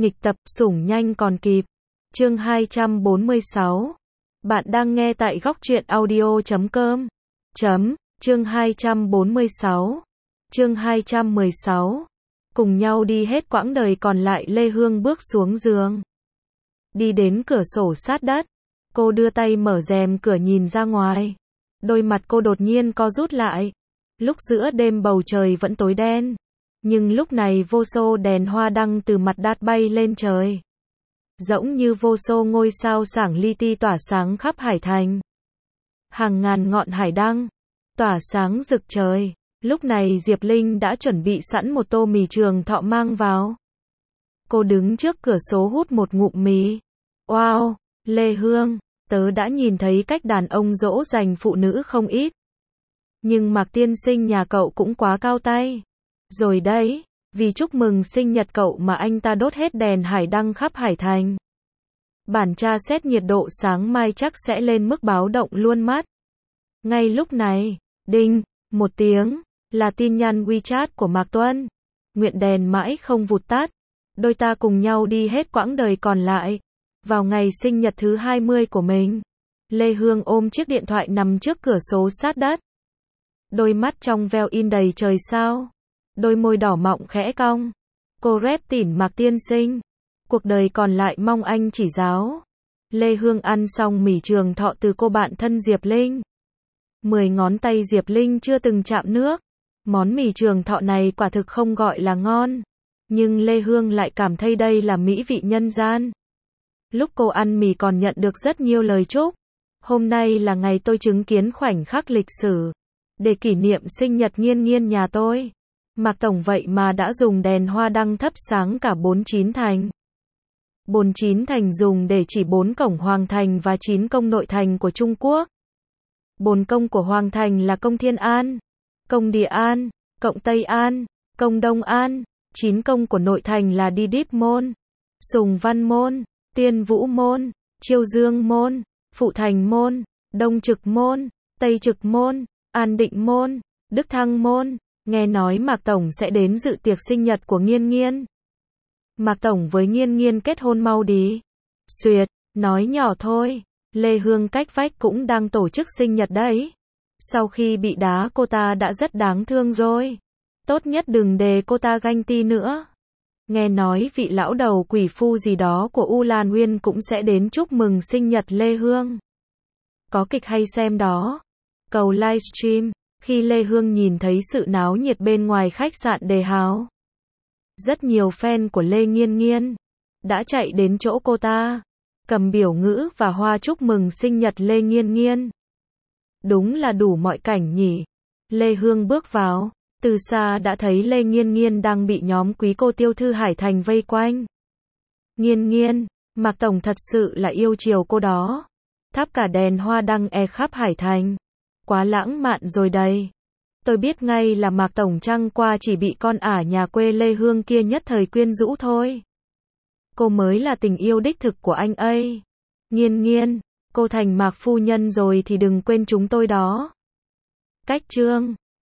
Nghịch tập, sủng nhanh còn kịp. Chương 246. Bạn đang nghe tại góc truyện audio.com. Chương 246. Chương 216. Cùng nhau đi hết quãng đời còn lại. Lê Hương bước xuống giường. Đi đến cửa sổ sát đất. Cô đưa tay mở rèm cửa nhìn ra ngoài. Đôi mặt cô đột nhiên co rút lại. Lúc giữa đêm bầu trời vẫn tối đen. Nhưng lúc này vô số đèn hoa đăng từ mặt đất bay lên trời. Giống như vô số ngôi sao sảng li ti tỏa sáng khắp hải thành. Hàng ngàn ngọn hải đăng tỏa sáng rực trời. Lúc này Diệp Linh đã chuẩn bị sẵn một tô mì Trường Thọ mang vào. Cô đứng trước cửa sổ hút một ngụm mì. Wow, Lê Hương, tớ đã nhìn thấy cách đàn ông dỗ dành phụ nữ không ít. Nhưng Mạc tiên sinh nhà cậu cũng quá cao tay. Rồi đấy, vì chúc mừng sinh nhật cậu mà anh ta đốt hết đèn hải đăng khắp hải thành. Bản tra xét nhiệt độ sáng mai chắc sẽ lên mức báo động luôn mất. Ngay lúc này, đinh, một tiếng, là tin nhắn WeChat của Mạc Tuân. Nguyện đèn mãi không vụt tắt. Đôi ta cùng nhau đi hết quãng đời còn lại. Vào ngày sinh nhật thứ 20 của mình, Lê Hương ôm chiếc điện thoại nằm trước cửa sổ sát đất. Đôi mắt trong veo in đầy trời sao. Đôi môi đỏ mọng khẽ cong. Cô rép tỉn Mạc tiên sinh. Cuộc đời còn lại mong anh chỉ giáo. Lê Hương ăn xong mì Trường Thọ từ cô bạn thân Diệp Linh. 10 ngón tay Diệp Linh chưa từng chạm nước. Món mì Trường Thọ này quả thực không gọi là ngon. Nhưng Lê Hương lại cảm thấy đây là mỹ vị nhân gian. Lúc cô ăn mì còn nhận được rất nhiều lời chúc. Hôm nay là ngày tôi chứng kiến khoảnh khắc lịch sử. Để kỷ niệm sinh nhật Nghiên Nghiên nhà tôi. Mạc Tổng vậy mà đã dùng đèn hoa đăng thắp sáng cả 49 thành. 49 thành dùng để chỉ 4 cổng Hoàng Thành và 9 công nội thành của Trung Quốc. 4 công của Hoàng Thành là công Thiên An, công Địa An, công Tây An, công Đông An. 9 công của nội thành là Đi Đíp Môn, Sùng Văn Môn, Tiên Vũ Môn, Chiêu Dương Môn, Phụ Thành Môn, Đông Trực Môn, Tây Trực Môn, An Định Môn, Đức Thăng Môn. Nghe nói Mạc Tổng sẽ đến dự tiệc sinh nhật của Nghiên Nghiên. Mạc Tổng với Nghiên Nghiên kết hôn mau đi. Xuyệt, nói nhỏ thôi. Lê Hương cách vách cũng đang tổ chức sinh nhật đấy. Sau khi bị đá cô ta đã rất đáng thương rồi. Tốt nhất đừng để cô ta ganh ti nữa. Nghe nói vị lão đầu quỷ phu gì đó của U Lan Nguyên cũng sẽ đến chúc mừng sinh nhật Lê Hương. Có kịch hay xem đó. Cầu livestream. Khi Lê Hương nhìn thấy sự náo nhiệt bên ngoài khách sạn Đề Hào, rất nhiều fan của Lê Nghiên Nghiên đã chạy đến chỗ cô ta, cầm biểu ngữ và hoa chúc mừng sinh nhật Lê Nghiên Nghiên. Đúng là đủ mọi cảnh nhỉ. Lê Hương bước vào, từ xa đã thấy Lê Nghiên Nghiên đang bị nhóm quý cô tiêu thư Hải Thành vây quanh. Nghiên Nghiên, Mạc Tổng thật sự là yêu chiều cô đó. Thắp cả đèn hoa đăng khắp Hải Thành. Quá lãng mạn rồi đây. Tôi biết ngay là Mạc Tổng trăng qua chỉ bị con ả nhà quê Lê Hương kia nhất thời quyến rũ thôi. Cô mới là tình yêu đích thực của anh ấy. Nghiên Nghiên, cô thành Mạc phu nhân rồi thì đừng quên chúng tôi đó. Cách chương